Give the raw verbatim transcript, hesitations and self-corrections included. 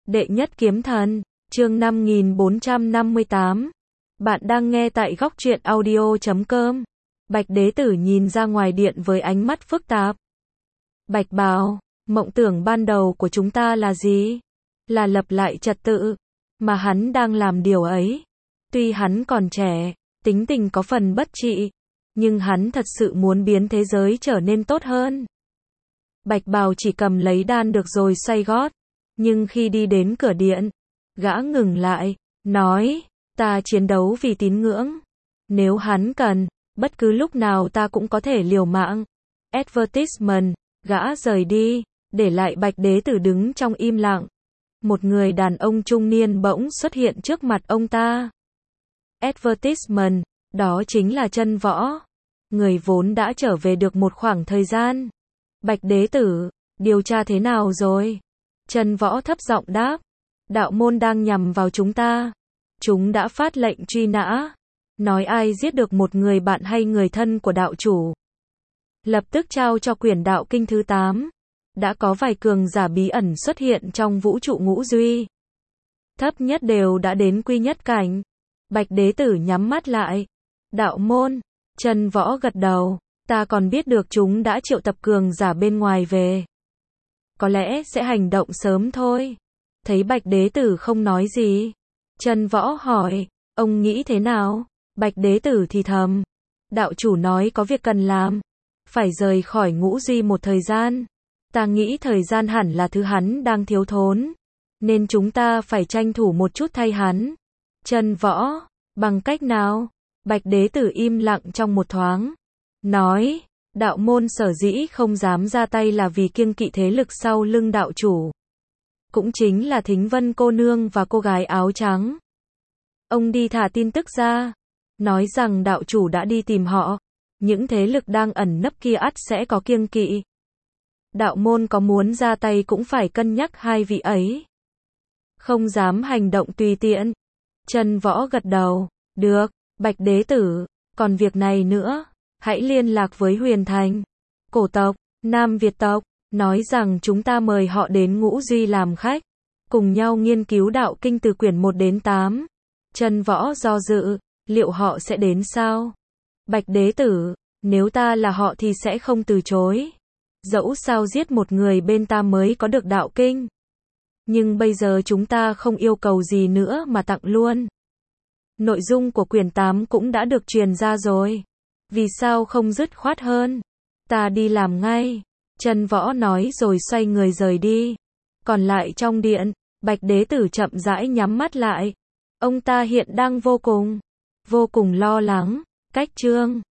Đệ nhất kiếm thần, chương năm nghìn bốn trăm năm mươi tám. Bạn đang nghe tại góc truyện audio chấm com. Bạch đế tử nhìn ra ngoài điện với ánh mắt phức tạp. Bạch bào, mộng tưởng ban đầu của chúng ta là gì? Là lập lại trật tự, mà hắn đang làm điều ấy. Tuy hắn còn trẻ, tính tình có phần bất trị, nhưng hắn thật sự muốn biến thế giới trở nên tốt hơn. Bạch bào chỉ cầm lấy đan được rồi xoay gót, nhưng khi đi đến cửa điện, gã ngừng lại, nói, ta chiến đấu vì tín ngưỡng. Nếu hắn cần, bất cứ lúc nào ta cũng có thể liều mạng. Advertisement, gã rời đi, để lại Bạch đế tử đứng trong im lặng. Một người đàn ông trung niên bỗng xuất hiện trước mặt ông ta. Advertisement, đó chính là Chân Võ. Người vốn đã trở về được một khoảng thời gian. Bạch đế tử, điều tra thế nào rồi? Chân Võ thấp giọng đáp, đạo môn đang nhằm vào chúng ta. Chúng đã phát lệnh truy nã, nói ai giết được một người bạn hay người thân của đạo chủ, lập tức trao cho quyển đạo kinh thứ tám. Đã có vài cường giả bí ẩn xuất hiện trong vũ trụ ngũ duy. Thấp nhất đều đã đến quy nhất cảnh. Bạch đế tử nhắm mắt lại. Đạo môn, Chân Võ gật đầu, ta còn biết được chúng đã triệu tập cường giả bên ngoài về. Có lẽ sẽ hành động sớm thôi. Thấy Bạch đế tử không nói gì, Chân Võ hỏi, ông nghĩ thế nào? Bạch đế tử thì thầm, đạo chủ nói có việc cần làm, phải rời khỏi ngũ duy một thời gian. Ta nghĩ thời gian hẳn là thứ hắn đang thiếu thốn, nên chúng ta phải tranh thủ một chút thay hắn. Chân Võ, bằng cách nào? Bạch đế tử im lặng trong một thoáng, nói, đạo môn sở dĩ không dám ra tay là vì kiêng kỵ thế lực sau lưng đạo chủ. Cũng chính là Thính Vân cô nương và cô gái áo trắng. Ông đi thả tin tức ra, nói rằng đạo chủ đã đi tìm họ. Những thế lực đang ẩn nấp kia ắt sẽ có kiêng kỵ. Đạo môn có muốn ra tay cũng phải cân nhắc hai vị ấy. Không dám hành động tùy tiện. Chân Võ gật đầu, được, Bạch đế tử, còn việc này nữa, hãy liên lạc với Huyền Thành, cổ tộc, Nam Việt tộc, nói rằng chúng ta mời họ đến ngũ duy làm khách, cùng nhau nghiên cứu đạo kinh từ quyển một đến tám. Chân Võ do dự, liệu họ sẽ đến sao? Bạch đế tử, nếu ta là họ thì sẽ không từ chối. Dẫu sao giết một người bên ta mới có được đạo kinh. Nhưng bây giờ chúng ta không yêu cầu gì nữa mà tặng luôn. Nội dung của quyển tám cũng đã được truyền ra rồi. Vì sao không dứt khoát hơn? Ta đi làm ngay. Chân Võ nói rồi xoay người rời đi. Còn lại trong điện, Bạch đế tử chậm rãi nhắm mắt lại. Ông ta hiện đang vô cùng, vô cùng lo lắng. Cách chương